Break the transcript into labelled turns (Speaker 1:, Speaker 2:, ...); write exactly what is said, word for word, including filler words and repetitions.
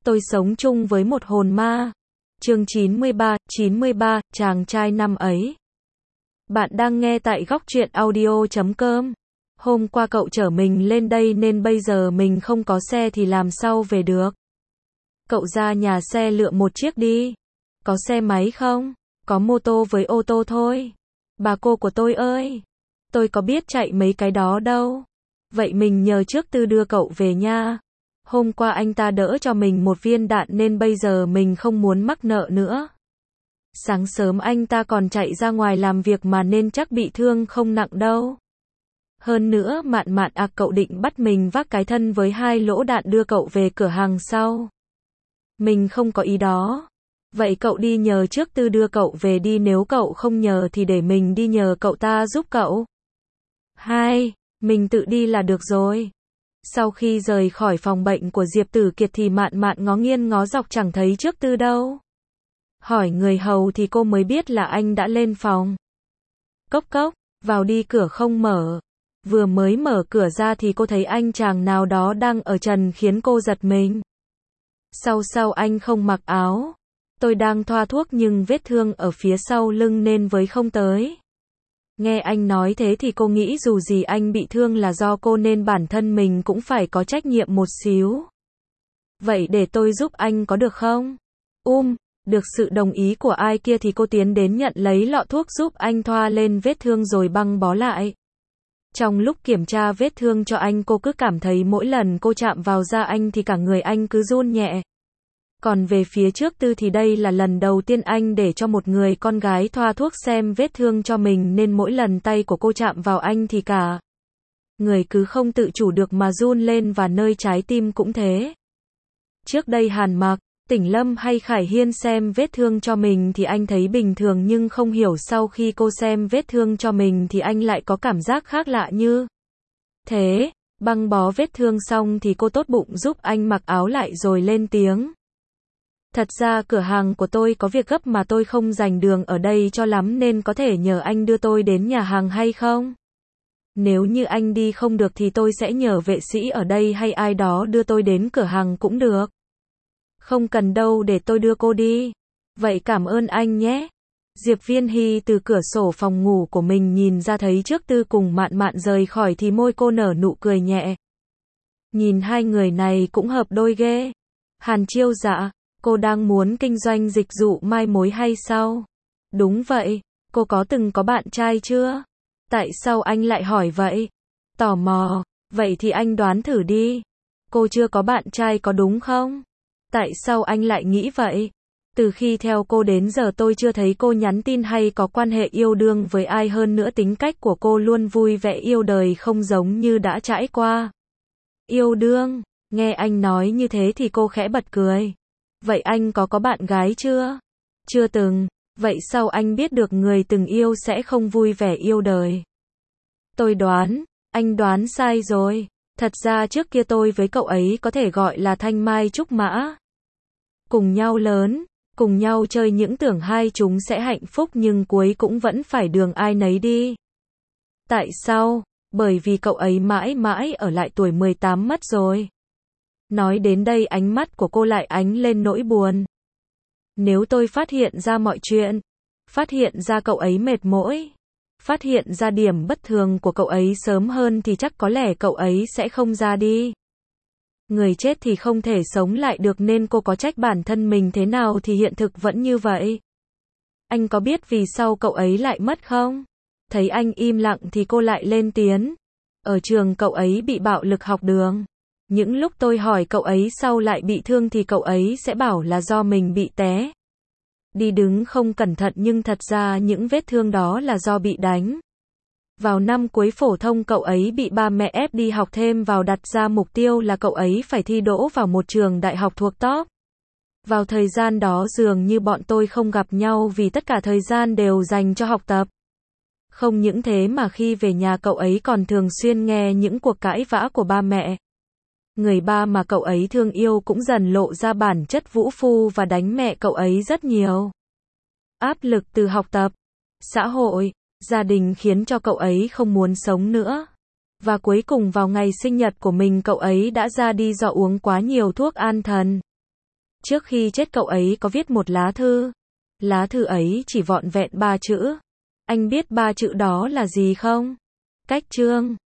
Speaker 1: Tôi sống chung với một hồn ma. Chương chín mươi ba, chín mươi ba, chàng trai năm ấy. Bạn đang nghe tại góc truyện audio chấm com. Hôm qua cậu chở mình lên đây nên bây giờ mình không có xe thì làm sao về được. Cậu ra nhà xe lựa một chiếc đi. Có xe máy không? Có mô tô với ô tô thôi. Bà cô của tôi ơi! Tôi có biết chạy mấy cái đó đâu. Vậy mình nhờ trước Tư đưa cậu về nha. Hôm qua anh ta đỡ cho mình một viên đạn nên bây giờ mình không muốn mắc nợ nữa. Sáng sớm anh ta còn chạy ra ngoài làm việc mà nên chắc bị thương không nặng đâu. Hơn nữa Mạn Mạn à, cậu định bắt mình vác cái thân với hai lỗ đạn đưa cậu về cửa hàng sau. Mình không có ý đó. Vậy cậu đi nhờ trước Tư đưa cậu về đi, nếu cậu không nhờ thì để mình đi nhờ cậu ta giúp cậu. Hai, mình tự đi là được rồi. Sau khi rời khỏi phòng bệnh của Diệp Tử Kiệt thì Mạn Mạn ngó nghiêng ngó dọc chẳng thấy trước Tư đâu. Hỏi người hầu thì cô mới biết là anh đã lên phòng. Cốc cốc, vào đi, cửa không mở. Vừa mới mở cửa ra thì cô thấy anh chàng nào đó đang ở trần khiến cô giật mình. Sau sau anh không mặc áo. Tôi đang thoa thuốc nhưng vết thương ở phía sau lưng nên với không tới. Nghe anh nói thế thì cô nghĩ dù gì anh bị thương là do cô nên bản thân mình cũng phải có trách nhiệm một xíu. Vậy để tôi giúp anh có được không? Um, được sự đồng ý của ai kia thì cô tiến đến nhận lấy lọ thuốc giúp anh thoa lên vết thương rồi băng bó lại. Trong lúc kiểm tra vết thương cho anh, cô cứ cảm thấy mỗi lần cô chạm vào da anh thì cả người anh cứ run nhẹ. Còn về phía trước Tư thì đây là lần đầu tiên anh để cho một người con gái thoa thuốc xem vết thương cho mình nên mỗi lần tay của cô chạm vào anh thì cả người cứ không tự chủ được mà run lên, và nơi trái tim cũng thế. Trước đây Hàn Mặc, Tỉnh Lâm hay Khải Hiên xem vết thương cho mình thì anh thấy bình thường, nhưng không hiểu sau khi cô xem vết thương cho mình thì anh lại có cảm giác khác lạ như thế. Băng bó vết thương xong thì cô tốt bụng giúp anh mặc áo lại rồi lên tiếng. Thật ra cửa hàng của tôi có việc gấp mà tôi không dành đường ở đây cho lắm nên có thể nhờ anh đưa tôi đến nhà hàng hay không? Nếu như anh đi không được thì tôi sẽ nhờ vệ sĩ ở đây hay ai đó đưa tôi đến cửa hàng cũng được. Không cần đâu, để tôi đưa cô đi. Vậy cảm ơn anh nhé. Diệp Viên Hy từ cửa sổ phòng ngủ của mình nhìn ra thấy trước Tư cùng Mạn Mạn rời khỏi thì môi cô nở nụ cười nhẹ. Nhìn hai người này cũng hợp đôi ghê. Hàn Chiêu dạ, cô đang muốn kinh doanh dịch vụ mai mối hay sao? Đúng vậy, cô có từng có bạn trai chưa? Tại sao anh lại hỏi vậy? Tò mò, vậy thì anh đoán thử đi. Cô chưa có bạn trai có đúng không? Tại sao anh lại nghĩ vậy? Từ khi theo cô đến giờ tôi chưa thấy cô nhắn tin hay có quan hệ yêu đương với ai, hơn nữa tính cách của cô luôn vui vẻ yêu đời không giống như đã trải qua. Yêu đương, nghe anh nói như thế thì cô khẽ bật cười. Vậy anh có có bạn gái chưa? Chưa từng. Vậy sao anh biết được người từng yêu sẽ không vui vẻ yêu đời? Tôi đoán, anh đoán sai rồi. Thật ra trước kia tôi với cậu ấy có thể gọi là thanh mai trúc mã. Cùng nhau lớn, cùng nhau chơi, những tưởng hai chúng sẽ hạnh phúc nhưng cuối cũng vẫn phải đường ai nấy đi. Tại sao? Bởi vì cậu ấy mãi mãi ở lại tuổi mười tám mất rồi. Nói đến đây ánh mắt của cô lại ánh lên nỗi buồn. Nếu tôi phát hiện ra mọi chuyện, phát hiện ra cậu ấy mệt mỏi, phát hiện ra điểm bất thường của cậu ấy sớm hơn thì chắc có lẽ cậu ấy sẽ không ra đi. Người chết thì không thể sống lại được nên cô có trách bản thân mình thế nào thì hiện thực vẫn như vậy. Anh có biết vì sao cậu ấy lại mất không? Thấy anh im lặng thì cô lại lên tiếng. Ở trường cậu ấy bị bạo lực học đường. Những lúc tôi hỏi cậu ấy sao lại bị thương thì cậu ấy sẽ bảo là do mình bị té đi đứng không cẩn thận, nhưng thật ra những vết thương đó là do bị đánh. Vào năm cuối phổ thông cậu ấy bị ba mẹ ép đi học thêm vào, đặt ra mục tiêu là cậu ấy phải thi đỗ vào một trường đại học thuộc top. Vào thời gian đó dường như bọn tôi không gặp nhau vì tất cả thời gian đều dành cho học tập. Không những thế mà khi về nhà cậu ấy còn thường xuyên nghe những cuộc cãi vã của ba mẹ. Người ba mà cậu ấy thương yêu cũng dần lộ ra bản chất vũ phu và đánh mẹ cậu ấy rất nhiều. Áp lực từ học tập, xã hội, gia đình khiến cho cậu ấy không muốn sống nữa. Và cuối cùng vào ngày sinh nhật của mình cậu ấy đã ra đi do uống quá nhiều thuốc an thần. Trước khi chết cậu ấy có viết một lá thư. Lá thư ấy chỉ vỏn vẹn ba chữ. Anh biết ba chữ đó là gì không? Cách chương.